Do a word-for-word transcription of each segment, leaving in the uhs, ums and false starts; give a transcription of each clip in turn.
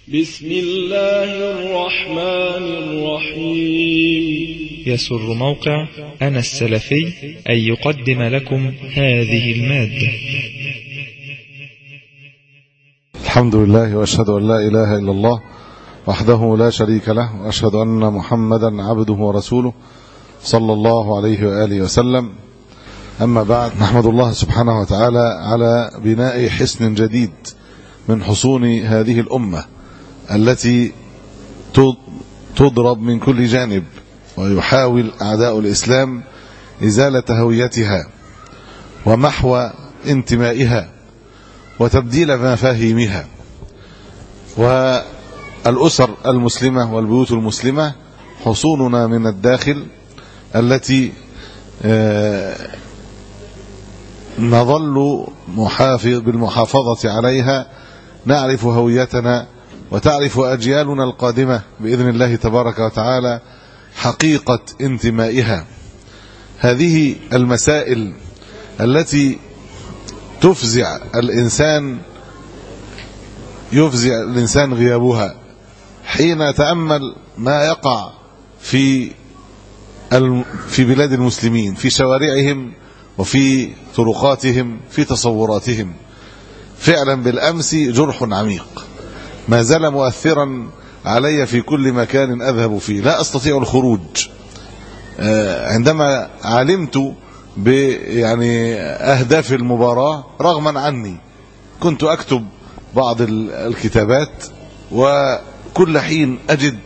بسم الله الرحمن الرحيم. يسر موقع أنا السلفي أن يقدم لكم هذه المادة. الحمد لله وأشهد أن لا إله إلا الله وحده لا شريك له، وأشهد أن محمدا عبده ورسوله صلى الله عليه وآله وسلم. أما بعد، نحمد الله سبحانه وتعالى على بناء حصن جديد من حصون هذه الأمة التي تضرب من كل جانب، ويحاول أعداء الإسلام إزالة هويتها ومحو انتمائها وتبديل مفاهيمها. والأسر المسلمة والبيوت المسلمة حصوننا من الداخل التي نظل محافظ بالمحافظة عليها، نعرف هويتنا وتعرف أجيالنا القادمة بإذن الله تبارك وتعالى حقيقة انتمائها. هذه المسائل التي تفزع الإنسان يفزع الإنسان غيابها حين تأمل ما يقع في في بلاد المسلمين، في شوارعهم وفي طرقاتهم، في تصوراتهم. فعلا بالأمس جرح عميق ما زال مؤثرا علي في كل مكان أذهب فيه، لا أستطيع الخروج. عندما علمت ب يعني أهداف المباراة رغما عني، كنت أكتب بعض الكتابات، وكل حين أجد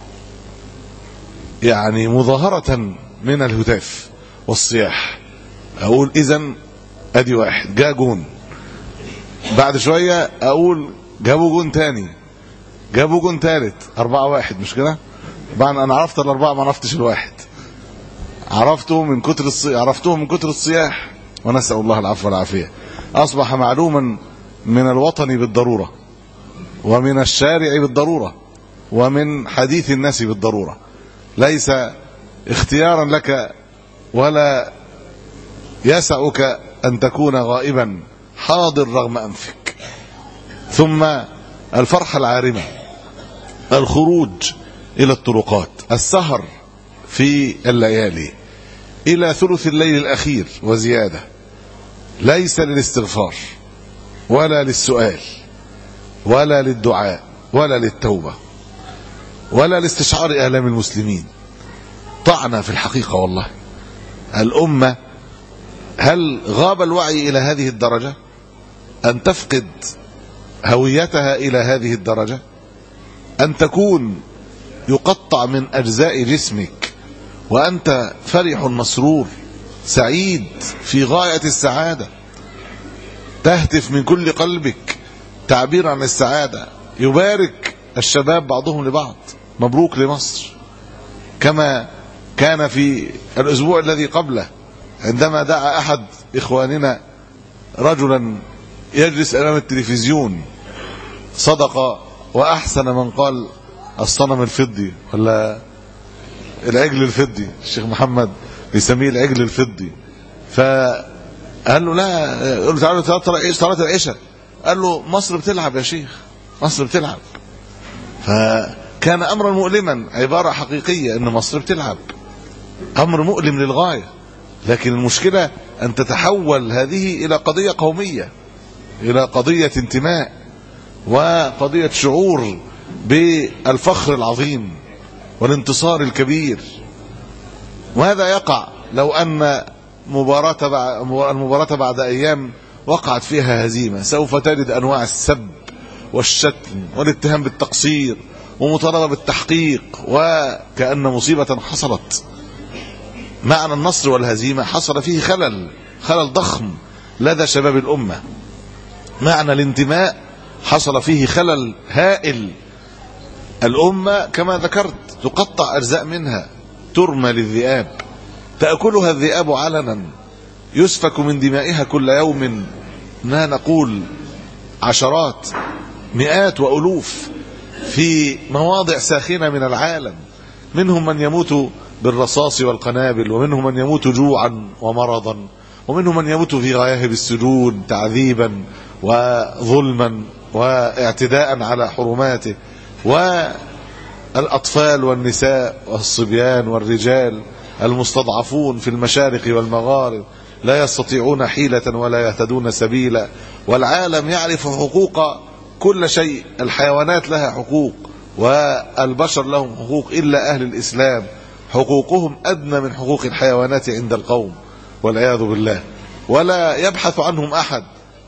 يعني مظاهرة من الهتاف والصياح، أقول إذن أدي واحد جاء جون، بعد شوية أقول جابوا جون تاني، جابوا جون تالت، أربعة واحد، مش كده؟ بعد أنا عرفت الأربعة ما عرفتش الواحد، عرفته من كتر الصي... عرفته من كتر الصياح، ونسأل الله العفو والعافية. أصبح معلوما من الوطن بالضرورة، ومن الشارع بالضرورة، ومن حديث الناس بالضرورة، ليس اختيارا لك ولا يسعك أن تكون غائبا، حاضر رغم أنفك. ثم الفرحة العارمة، الخروج إلى الطرقات، السهر في الليالي إلى ثلث الليل الأخير وزيادة، ليس للاستغفار ولا للسؤال ولا للدعاء ولا للتوبة ولا لاستشعار آلام المسلمين. طعنا في الحقيقة والله. الأمة هل غاب الوعي إلى هذه الدرجة أن تفقد هويتها إلى هذه الدرجة، أن تكون يقطع من أجزاء جسمك وأنت فرح مسرور سعيد في غاية السعادة، تهتف من كل قلبك تعبير عن السعادة، يبارك الشباب بعضهم لبعض مبروك لمصر، كما كان في الأسبوع الذي قبله عندما دعا أحد إخواننا رجلا يجلس أمام التلفزيون، صدق وأحسن من قال الصنم الفضي ولا العجل الفضي، الشيخ محمد بيسميه العجل الفضي. فقال له لا، قال له تعالوا صلاة العشاء، قال له مصر بتلعب يا شيخ، مصر بتلعب. فكان أمرا مؤلما، عبارة حقيقية أن مصر بتلعب، أمر مؤلم للغاية. لكن المشكلة أن تتحول هذه إلى قضية قومية، إلى قضية انتماء وقضية شعور بالفخر العظيم والانتصار الكبير. وهذا يقع لو أن مباراة المباراة بعد أيام وقعت فيها هزيمة، سوف تجد أنواع السب والشتم والاتهام بالتقصير ومطالبة بالتحقيق، وكأن مصيبة حصلت. معنى النصر والهزيمة حصل فيه خلل خلل ضخم لدى شباب الأمة. معنى الانتماء حصل فيه خلل هائل. الأمة كما ذكرت تقطع أجزاء منها، ترمى للذئاب، تأكلها الذئاب علنا، يسفك من دمائها كل يوم ما نقول عشرات مئات وألوف في مواضع ساخنة من العالم، منهم من يموت بالرصاص والقنابل، ومنهم من يموت جوعا ومرضا، ومنهم من يموت في غياهب السجون تعذيبا وظلما واعتداء على حرماته، والأطفال والنساء والصبيان والرجال المستضعفون في المشارق والمغارب لا يستطيعون حيلة ولا يهتدون سبيلا. والعالم يعرف حقوق كل شيء، الحيوانات لها حقوق والبشر لهم حقوق، إلا أهل الإسلام حقوقهم أدنى من حقوق الحيوانات عند القوم والعياذ بالله، ولا يبحث عنهم أحد.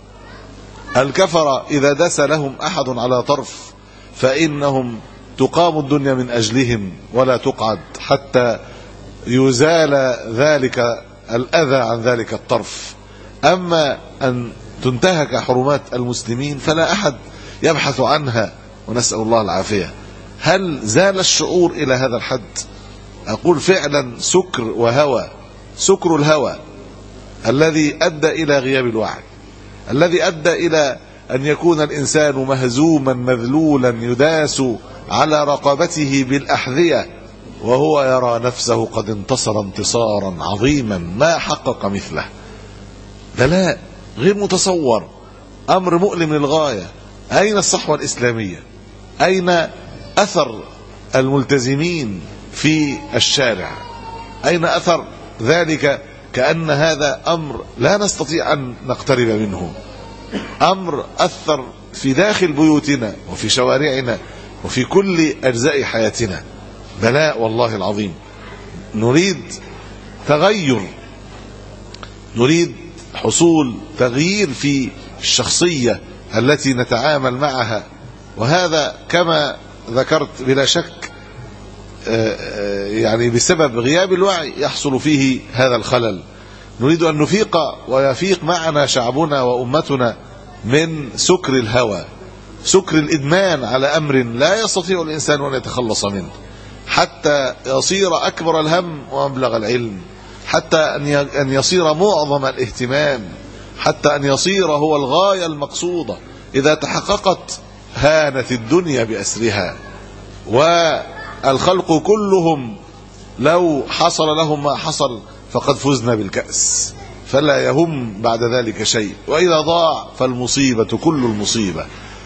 الكفر إذا دس لهم أحد على طرف فإنهم تقام الدنيا من أجلهم ولا تقعد حتى يزال ذلك الأذى عن ذلك الطرف. أما أن تنتهك حرمات المسلمين فلا أحد يبحث عنها، ونسأل الله العافية. هل زال الشعور إلى هذا الحد؟ أقول فعلا سكر وهوى، سكر الهوى الذي أدى إلى غياب الوعي، الذي أدى إلى أن يكون الإنسان مهزوما مذلولا يداس على رقبته بالأحذية وهو يرى نفسه قد انتصر انتصارا عظيما ما حقق مثله. بلاء غير متصور، أمر مؤلم للغاية. أين الصحوة الإسلامية؟ أين أثر الملتزمين في الشارع؟ أين أثر ذلك؟ كأن هذا أمر لا نستطيع أن نقترب منه، أمر أثر في داخل بيوتنا وفي شوارعنا وفي كل أجزاء حياتنا. بلاء والله العظيم. نريد تغير، نريد حصول تغيير في الشخصية التي نتعامل معها، وهذا كما ذكرت بلا شك يعني بسبب غياب الوعي يحصل فيه هذا الخلل. نريد أن نفيق ويفيق معنا شعبنا وأمتنا من سكر الهوى، سكر الإدمان على أمر لا يستطيع الإنسان أن يتخلص منه، حتى يصير أكبر الهم ومبلغ العلم، حتى أن يصير معظم الاهتمام، حتى أن يصير هو الغاية المقصودة. إذا تحققت هانت الدنيا بأسرها، والخلق كلهم لو حصل لهم ما حصل فقد فزنا بالكأس، فلا يهم بعد ذلك شيء. وإذا ضاع فالمصيبة كل المصيبة،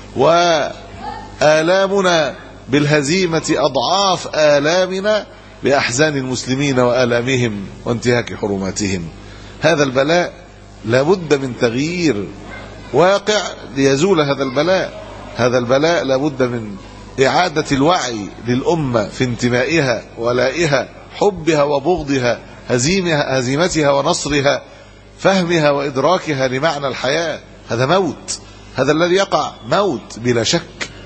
وآلامنا بالهزيمة أضعاف آلامنا بأحزان المسلمين وآلامهم وانتهاك حرماتهم. هذا البلاء لابد من تغيير واقع ليزول هذا البلاء. هذا البلاء لابد من إعادة الوعي للأمة في انتمائها ولائها، حبها وبغضها، هزيمها هزيمتها ونصرها، فهمها وإدراكها لمعنى الحياة. هذا موت، هذا الذي يقع موت بلا شك.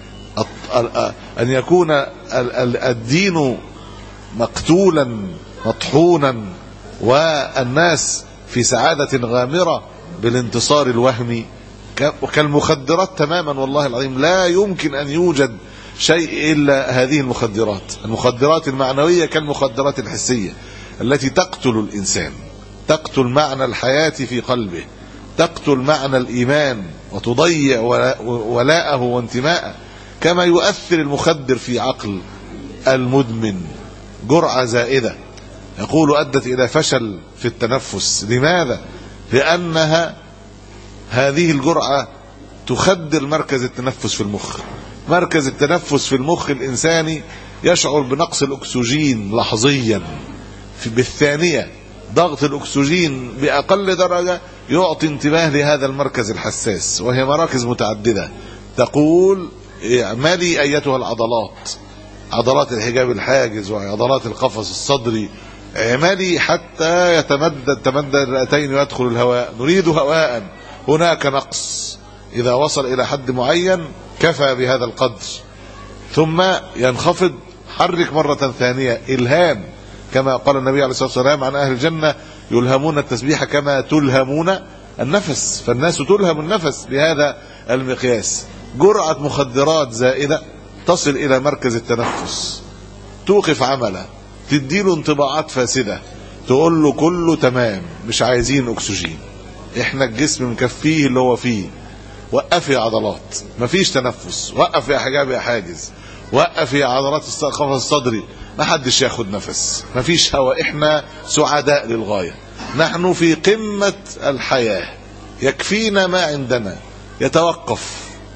أن يكون الدين مقتولا مطحونا والناس في سعادة غامرة بالانتصار الوهمي كالمخدرات تماما. والله العظيم لا يمكن أن يوجد شيء إلا هذه المخدرات، المخدرات المعنوية كالمخدرات الحسية التي تقتل الإنسان، تقتل معنى الحياة في قلبه، تقتل معنى الإيمان وتضيع ولاءه وانتماءه. كما يؤثر المخدر في عقل المدمن جرعة زائدة يقول أدت إلى فشل في التنفس. لماذا؟ لأنها هذه الجرعة تخدر مركز التنفس في المخ. مركز التنفس في المخ الإنساني يشعر بنقص الأكسجين لحظيا بالثانية، ضغط الأكسجين بأقل درجة يعطي انتباه لهذا المركز الحساس، وهي مراكز متعددة تقول اعملي أيتها العضلات، عضلات الحجاب الحاجز وعضلات القفص الصدري، اعملي حتى يتمدد تمدد الرئتين ويدخل الهواء، نريد هواء، هناك نقص. إذا وصل إلى حد معين كفى بهذا القدر، ثم ينخفض، حرك مرة ثانية، إلهام، كما قال النبي عليه الصلاة والسلام عن أهل الجنة يلهمون التسبيح كما تلهمون النفس. فالناس تلهم النفس بهذا المقياس. جرعة مخدرات زائدة تصل إلى مركز التنفس، توقف عمله، تديله انطباعات فاسدة، تقول له كله تمام، مش عايزين أكسجين، احنا الجسم مكفيه اللي هو فيه، وقف يا عضلات، مفيش تنفس، وقف يا حجاب يا حاجز، وقف يا عضلات القفص الصدري، ما حدش ياخد نفس، مفيش هواء، احنا سعداء للغاية، نحن في قمة الحياة، يكفينا ما عندنا، يتوقف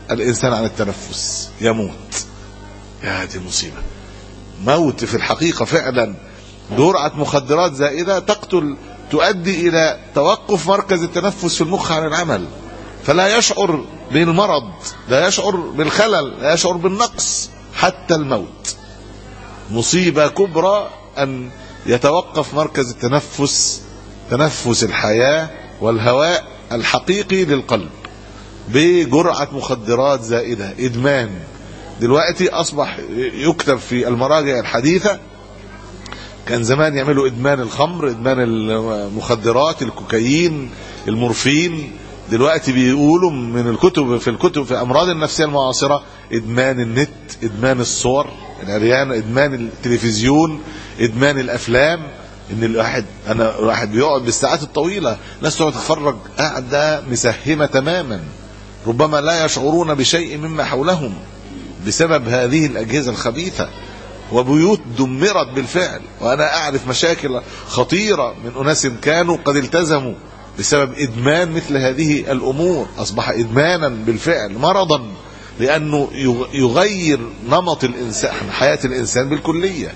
الإنسان عن التنفس يموت. يا دي مصيبة، موت في الحقيقة فعلا. جرعة مخدرات زائدة تقتل، تؤدي إلى توقف مركز التنفس في المخ عن العمل، فلا يشعر بالمرض، لا يشعر بالخلل، لا يشعر بالنقص حتى الموت. مصيبة كبرى أن يتوقف مركز التنفس، تنفس الحياة والهواء الحقيقي للقلب بجرعة مخدرات زائدة، إدمان. دلوقتي أصبح يكتب في المراجع الحديثة، كان زمان يعملوا إدمان الخمر، إدمان المخدرات، الكوكايين، المورفين. دلوقتي بيقولوا من الكتب، في الكتب في أمراض النفسية المعاصرة، إدمان النت، إدمان الصور العريان، إدمان التلفزيون، إدمان الأفلام. إن الواحد أنا الواحد بيقعد بالساعات الطويلة، ناس تقعد تتفرج قاعدة مسهمة تماما، ربما لا يشعرون بشيء مما حولهم بسبب هذه الأجهزة الخبيثة. وبيوت دمرت بالفعل، وأنا أعرف مشاكل خطيرة من أناس كانوا قد التزموا بسبب إدمان مثل هذه الأمور. أصبح إدمانا بالفعل، مرضا، لأنه يغير نمط الإنسان، حياة الإنسان بالكلية،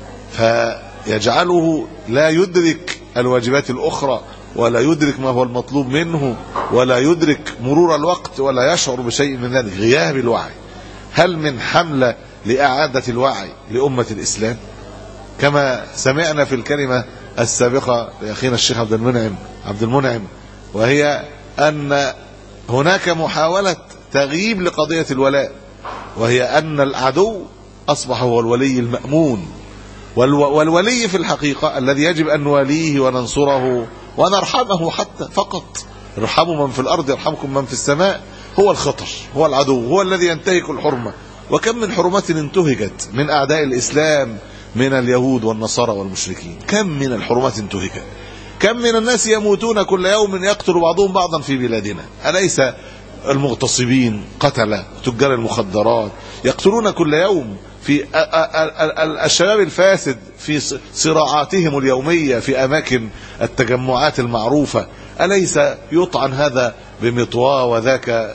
فيجعله لا يدرك الواجبات الأخرى، ولا يدرك ما هو المطلوب منه، ولا يدرك مرور الوقت، ولا يشعر بشيء من ذلك. غياب الوعي. هل من حملة لإعادة الوعي لأمة الإسلام؟ كما سمعنا في الكلمة السابقة لأخينا الشيخ عبد المنعم عبد المنعم وهي أن هناك محاولة تغييب لقضية الولاء، وهي أن العدو أصبح هو الولي المأمون، والولي في الحقيقة الذي يجب أن نواليه وننصره ونرحمه حتى فقط. ارحموا من في الأرض يرحمكم من في السماء. هو الخطر، هو العدو، هو الذي ينتهك الحرمة. وكم من حرمات انتهكت من أعداء الإسلام من اليهود والنصارى والمشركين، كم من الحرمات انتهكت، كم من الناس يموتون كل يوم يقتل بعضهم بعضا في بلادنا. أليس المغتصبين، قتلة، تجار المخدرات يقتلون كل يوم، في الشباب الفاسد في صراعاتهم اليومية في أماكن التجمعات المعروفة، أليس يطعن هذا بمطواه وذاك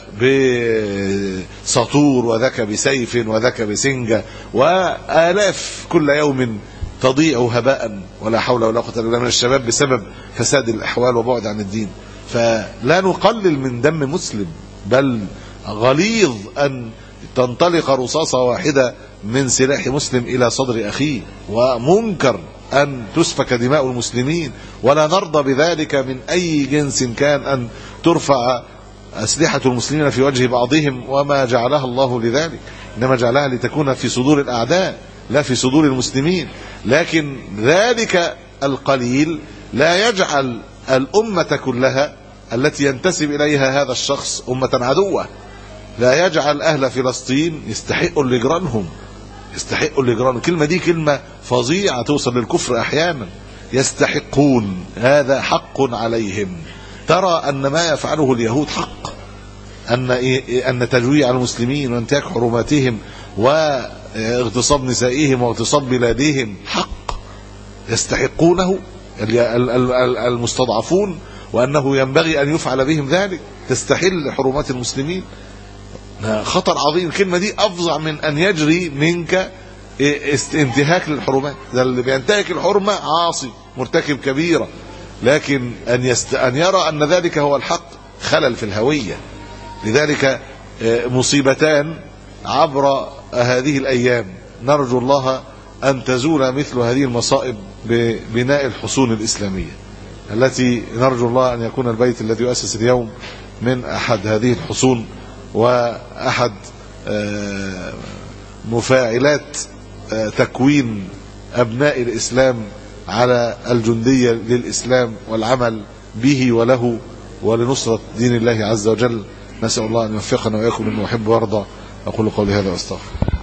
بسطور وذاك بسيف وذاك بسنجة، وآلاف كل يوم تضيع هباء ولا حول ولا قوة إلا بالله من الشباب بسبب فساد الأحوال وبعد عن الدين. فلا نقلل من دم مسلم، بل غليظ أن تنطلق رصاصة واحدة من سلاح مسلم إلى صدر أخيه، ومنكر أن تسفك دماء المسلمين، ولا نرضى بذلك من أي جنس كان، أن ترفع أسلحة المسلمين في وجه بعضهم، وما جعلها الله لذلك، إنما جعلها لتكون في صدور الأعداء لا في صدور المسلمين. لكن ذلك القليل لا يجعل الأمة كلها التي ينتسب إليها هذا الشخص أمة عدوة، لا يجعل أهل فلسطين يستحقوا لجرانهم، يستحقوا لجرانهم. الكلمة دي كلمة فظيعة توصل للكفر أحيانا. يستحقون، هذا حق عليهم. ترى أن ما يفعله اليهود حق، أن أن تجويع المسلمين وانتهاك حرماتهم واغتصاب نسائهم واغتصاب بلادهم حق، يستحقونه المستضعفون، وأنه ينبغي أن يفعل بهم ذلك. تستحل حرمات المسلمين، خطر عظيم. الكلمة دي أفظع من أن يجري منك انتهاك للحرمات. ده اللي بينتهك الحرمة عاصي مرتكب كبيرة، لكن أن, يست... أن يرى أن ذلك هو الحق خلل في الهوية. لذلك مصيبتان عبر هذه الأيام، نرجو الله أن تزول مثل هذه المصائب ببناء الحصون الإسلامية، التي نرجو الله أن يكون البيت الذي يؤسس اليوم من أحد هذه الحصون، وأحد مفاعلات تكوين أبناء الإسلام على الجندية للإسلام والعمل به وله ولنصرة دين الله عز وجل. نسأل الله أن يوفقنا وإياكم مما يحب ويرضى. أقول قولي هذا وأستغفر.